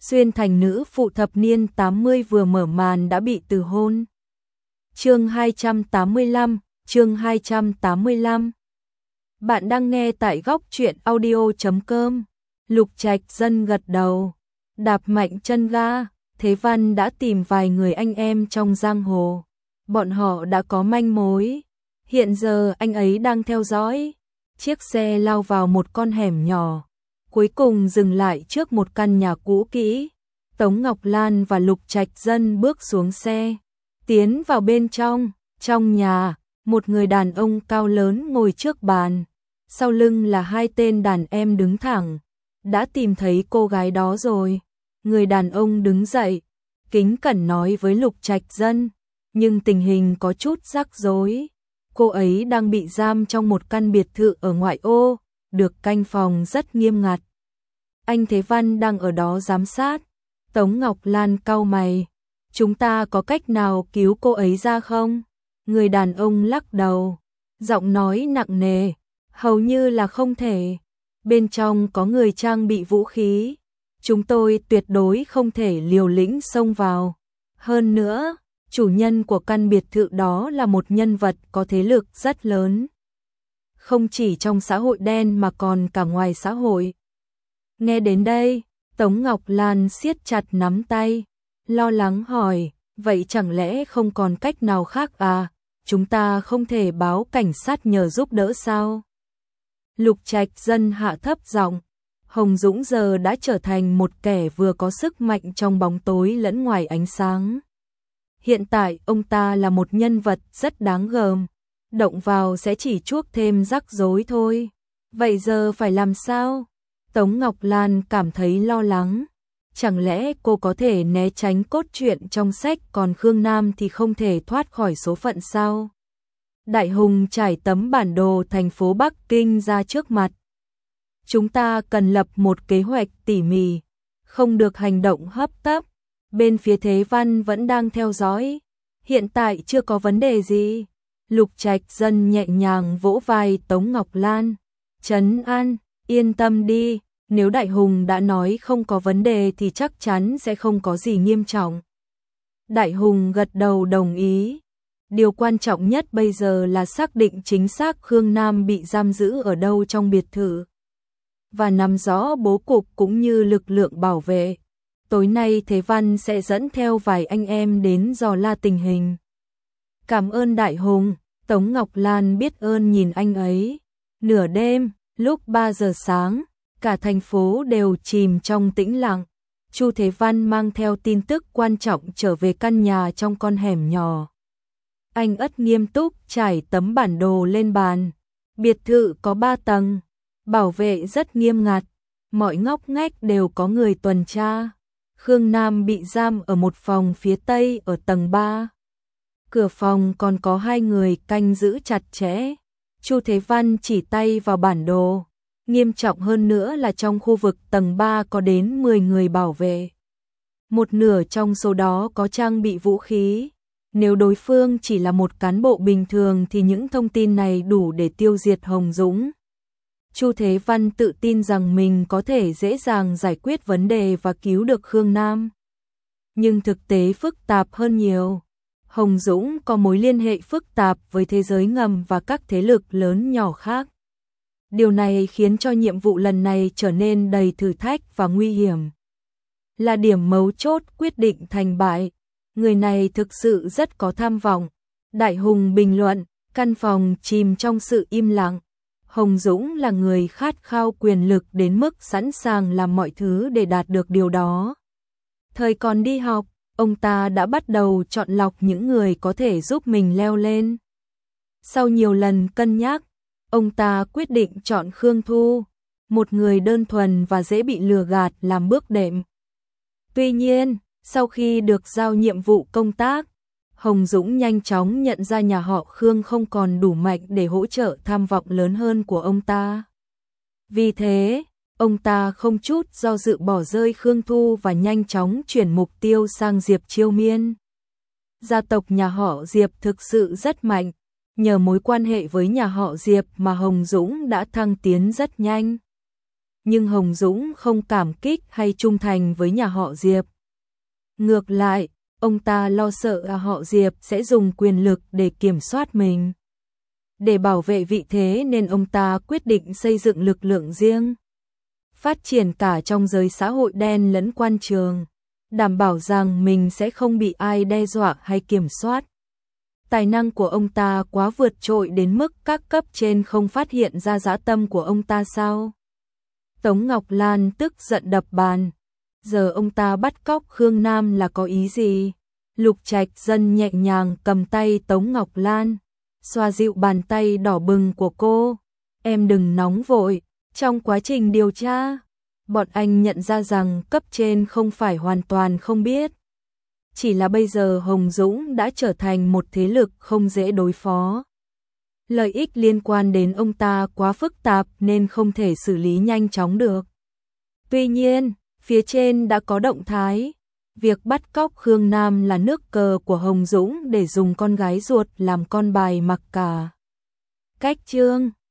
Xuyên thành nữ phụ thập niên 80 vừa mở màn đã bị từ hôn. Chương 285. Bạn đang nghe tại góc truyện audio.com. Lục Trạch Dân gật đầu, đạp mạnh chân ga. Thế Văn đã tìm vài người anh em trong giang hồ. Bọn họ đã có manh mối. Hiện giờ anh ấy đang theo dõi. Chiếc xe lao vào một con hẻm nhỏ, cuối cùng dừng lại trước một căn nhà cũ kỹ. Tống Ngọc Lan và Lục Trạch Dân bước xuống xe, tiến vào bên trong. Trong nhà, một người đàn ông cao lớn ngồi trước bàn, sau lưng là hai tên đàn em đứng thẳng. Đã tìm thấy cô gái đó rồi. Người đàn ông đứng dậy, kính cẩn nói với Lục Trạch Dân, nhưng tình hình có chút rắc rối. Cô ấy đang bị giam trong một căn biệt thự ở ngoại ô, được canh phòng rất nghiêm ngặt. Anh Thế Văn đang ở đó giám sát. Tống Ngọc Lan cau mày, chúng ta có cách nào cứu cô ấy ra không? Người đàn ông lắc đầu, giọng nói nặng nề, hầu như là không thể. Bên trong có người trang bị vũ khí, chúng tôi tuyệt đối không thể liều lĩnh xông vào. Hơn nữa, chủ nhân của căn biệt thự đó là một nhân vật có thế lực rất lớn, không chỉ trong xã hội đen mà còn cả ngoài xã hội. Nghe đến đây, Tống Ngọc Lan siết chặt nắm tay, lo lắng hỏi, vậy chẳng lẽ không còn cách nào khác à? Chúng ta không thể báo cảnh sát nhờ giúp đỡ sao? Lục Trạch Dân hạ thấp giọng, Hồng Dũng giờ đã trở thành một kẻ vừa có sức mạnh trong bóng tối lẫn ngoài ánh sáng. Hiện tại ông ta là một nhân vật rất đáng gờm, động vào sẽ chỉ chuốc thêm rắc rối thôi. Vậy giờ phải làm sao? Tống Ngọc Lan cảm thấy lo lắng. Chẳng lẽ cô có thể né tránh cốt truyện trong sách, còn Khương Nam thì không thể thoát khỏi số phận sao? Đại Hùng trải tấm bản đồ thành phố Bắc Kinh ra trước mặt. Chúng ta cần lập một kế hoạch tỉ mỉ, không được hành động hấp tấp. Bên phía Thế Văn vẫn đang theo dõi, hiện tại chưa có vấn đề gì. Lục Trạch Dân nhẹ nhàng vỗ vai Tống Ngọc Lan, trấn an, yên tâm đi, nếu Đại Hùng đã nói không có vấn đề thì chắc chắn sẽ không có gì nghiêm trọng. Đại Hùng gật đầu đồng ý. Điều quan trọng nhất bây giờ là xác định chính xác Khương Nam bị giam giữ ở đâu trong biệt thự, và nắm rõ bố cục cũng như lực lượng bảo vệ. Tối nay Thế Văn sẽ dẫn theo vài anh em đến dò la tình hình. Cảm ơn Đại Hùng. Tống Ngọc Lan biết ơn nhìn anh ấy. Nửa đêm, lúc 3 giờ sáng, cả thành phố đều chìm trong tĩnh lặng. Chu Thế Văn mang theo tin tức quan trọng trở về căn nhà trong con hẻm nhỏ. Anh ất nghiêm túc trải tấm bản đồ lên bàn. Biệt thự có 3 tầng, bảo vệ rất nghiêm ngặt, mọi ngóc ngách đều có người tuần tra. Khương Nam bị giam ở một phòng phía tây ở tầng 3. Cửa phòng còn có 2 người canh giữ chặt chẽ. Chu Thế Văn chỉ tay vào bản đồ. Nghiêm trọng hơn nữa là trong khu vực tầng 3 có đến 10 người bảo vệ. Một nửa trong số đó có trang bị vũ khí. Nếu đối phương chỉ là một cán bộ bình thường thì những thông tin này đủ để tiêu diệt Hồng Dũng. Chu Thế Văn tự tin rằng mình có thể dễ dàng giải quyết vấn đề và cứu được Khương Nam. Nhưng thực tế phức tạp hơn nhiều. Hồng Dũng có mối liên hệ phức tạp với thế giới ngầm và các thế lực lớn nhỏ khác. Điều này khiến cho nhiệm vụ lần này trở nên đầy thử thách và nguy hiểm. Là điểm mấu chốt quyết định thành bại. Người này thực sự rất có tham vọng. Đại Hùng bình luận, căn phòng chìm trong sự im lặng. Hồng Dũng là người khát khao quyền lực đến mức sẵn sàng làm mọi thứ để đạt được điều đó. Thời còn đi học, ông ta đã bắt đầu chọn lọc những người có thể giúp mình leo lên. Sau nhiều lần cân nhắc, ông ta quyết định chọn Khương Thu, một người đơn thuần và dễ bị lừa gạt làm bước đệm. Tuy nhiên, sau khi được giao nhiệm vụ công tác, Hồng Dũng nhanh chóng nhận ra nhà họ Khương không còn đủ mạnh để hỗ trợ tham vọng lớn hơn của ông ta. Vì thế, ông ta không chút do dự bỏ rơi Khương Thu và nhanh chóng chuyển mục tiêu sang Diệp Chiêu Miên. Gia tộc nhà họ Diệp thực sự rất mạnh, nhờ mối quan hệ với nhà họ Diệp mà Hồng Dũng đã thăng tiến rất nhanh. nhưng Hồng Dũng không cảm kích hay trung thành với nhà họ Diệp. Ngược lại, ông ta lo sợ họ Diệp sẽ dùng quyền lực để kiểm soát mình. Để bảo vệ vị thế nên ông ta quyết định xây dựng lực lượng riêng, phát triển cả trong giới xã hội đen lẫn quan trường, đảm bảo rằng mình sẽ không bị ai đe dọa hay kiểm soát. Tài năng của ông ta quá vượt trội đến mức các cấp trên không phát hiện ra dã tâm của ông ta sao? Tống Ngọc Lan tức giận đập bàn. Giờ ông ta bắt cóc Khương Nam là có ý gì? Lục Trạch Dân nhẹ nhàng cầm tay Tống Ngọc Lan, xoa dịu bàn tay đỏ bừng của cô. Em đừng nóng vội, trong quá trình điều tra, bọn anh nhận ra rằng cấp trên không phải hoàn toàn không biết. Chỉ là bây giờ Hồng Dũng đã trở thành một thế lực không dễ đối phó. Lợi ích liên quan đến ông ta quá phức tạp nên không thể xử lý nhanh chóng được. Tuy nhiên, phía trên đã có động thái. Việc bắt cóc Khương Nam là nước cờ của Hồng Dũng để dùng con gái ruột làm con bài mặc cả. Cách chương